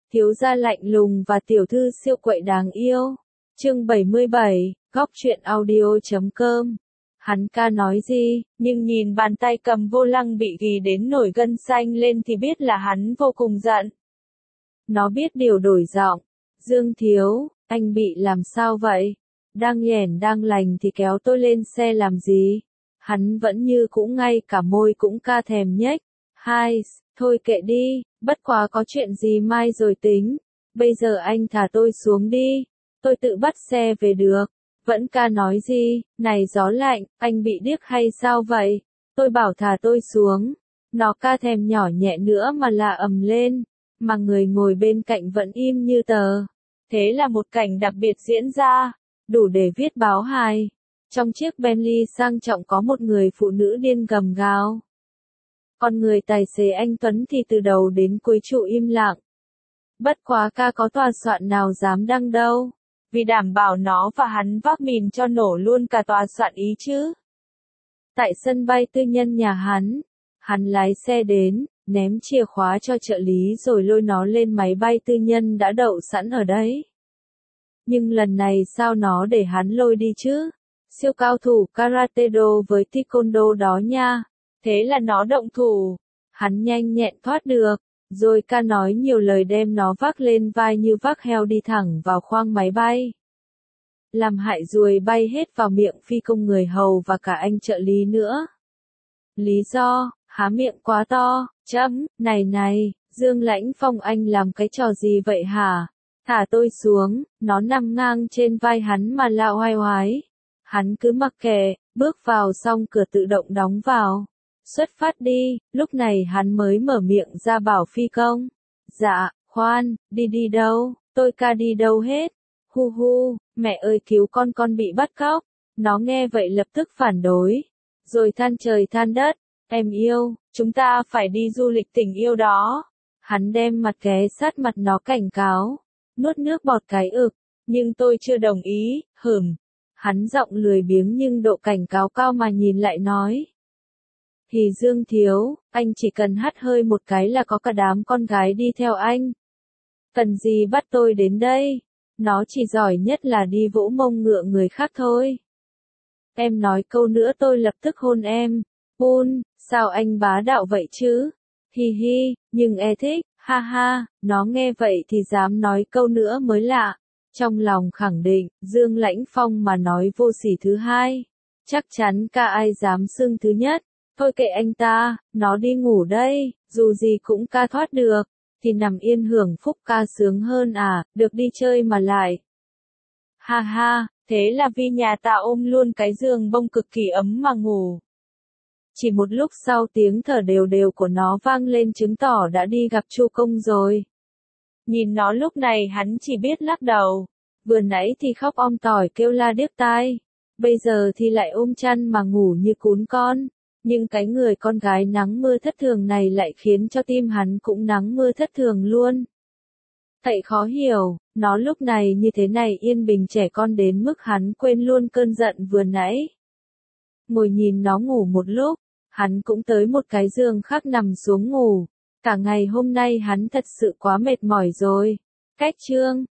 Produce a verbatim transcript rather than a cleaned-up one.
thiếu gia lạnh lùng và tiểu thư siêu quậy đáng yêu. Chương bảy mươi bảy, góc truyện audio chấm com. Hắn ca nói gì, nhưng nhìn bàn tay cầm vô lăng bị ghi đến nổi gân xanh lên thì biết là hắn vô cùng giận. Nó biết điều đổi giọng. Dương thiếu, anh bị làm sao vậy? Đang nhẻn đang lành thì kéo tôi lên xe làm gì? Hắn vẫn như cũ, ngay cả môi cũng ca thèm nhếch. Hai, thôi kệ đi, bất quá có chuyện gì mai rồi tính. Bây giờ anh thả tôi xuống đi, tôi tự bắt xe về được. Vẫn ca nói gì, này gió lạnh, anh bị điếc hay sao vậy? Tôi bảo thả tôi xuống. Nó ca thèm nhỏ nhẹ nữa mà là ầm lên, mà người ngồi bên cạnh vẫn im như tờ. Thế là một cảnh đặc biệt diễn ra, đủ để viết báo hài. Trong chiếc Bentley sang trọng có một người phụ nữ điên gầm gào. Còn người tài xế anh Tuấn thì từ đầu đến cuối trụ im lặng. Bất quá ca có tòa soạn nào dám đăng đâu, vì đảm bảo nó và hắn vác mìn cho nổ luôn cả tòa soạn ý chứ. Tại sân bay tư nhân nhà hắn, hắn lái xe đến, ném chìa khóa cho trợ lý rồi lôi nó lên máy bay tư nhân đã đậu sẵn ở đấy. Nhưng lần này sao nó để hắn lôi đi chứ? Siêu cao thủ karate do với taekwondo đó nha. Thế là nó động thủ. Hắn nhanh nhẹn thoát được. Rồi ca nói nhiều lời đem nó vác lên vai như vác heo đi thẳng vào khoang máy bay. Làm hại ruồi bay hết vào miệng phi công người hầu và cả anh trợ lý nữa. Lý do, há miệng quá to, chấm, này này, Dương Lãnh Phong anh làm cái trò gì vậy hả? Thả tôi xuống, nó nằm ngang trên vai hắn mà la oai oái. Hắn cứ mặc kệ, bước vào xong cửa tự động đóng vào. Xuất phát đi, lúc này hắn mới mở miệng ra bảo phi công. Dạ, khoan, đi đi đâu, tôi ca đi đâu hết. Hu hu, mẹ ơi cứu con con bị bắt cóc. Nó nghe vậy lập tức phản đối. Rồi than trời than đất, em yêu, chúng ta phải đi du lịch tình yêu đó. Hắn đem mặt ghé sát mặt nó cảnh cáo. Nuốt nước bọt cái ực, nhưng tôi chưa đồng ý, hửm. Hắn giọng lười biếng nhưng độ cảnh cáo cao mà nhìn lại nói. Thì Dương thiếu, anh chỉ cần hắt hơi một cái là có cả đám con gái đi theo anh. Cần gì bắt tôi đến đây? Nó chỉ giỏi nhất là đi vỗ mông ngựa người khác thôi. Em nói câu nữa tôi lập tức hôn em. Hôn, sao anh bá đạo vậy chứ? Hi hi, nhưng e thích, ha ha, nó nghe vậy thì dám nói câu nữa mới lạ. Trong lòng khẳng định, Dương Lãnh Phong mà nói vô sỉ thứ hai. Chắc chắn ca ai dám xưng thứ nhất. Thôi kệ anh ta, nó đi ngủ đây, dù gì cũng ca thoát được, thì nằm yên hưởng phúc ca sướng hơn à, được đi chơi mà lại. Ha ha, thế là vì nhà ta ôm luôn cái giường bông cực kỳ ấm mà ngủ. Chỉ một lúc sau tiếng thở đều đều của nó vang lên chứng tỏ đã đi gặp Chu Công rồi. Nhìn nó lúc này hắn chỉ biết lắc đầu, vừa nãy thì khóc om tỏi kêu la điếc tai, bây giờ thì lại ôm chăn mà ngủ như cún con. Nhưng cái người con gái nắng mưa thất thường này lại khiến cho tim hắn cũng nắng mưa thất thường luôn. Thật khó hiểu, nó lúc này như thế này yên bình trẻ con đến mức hắn quên luôn cơn giận vừa nãy. Ngồi nhìn nó ngủ một lúc, hắn cũng tới một cái giường khác nằm xuống ngủ. Cả ngày hôm nay hắn thật sự quá mệt mỏi rồi. Cách chương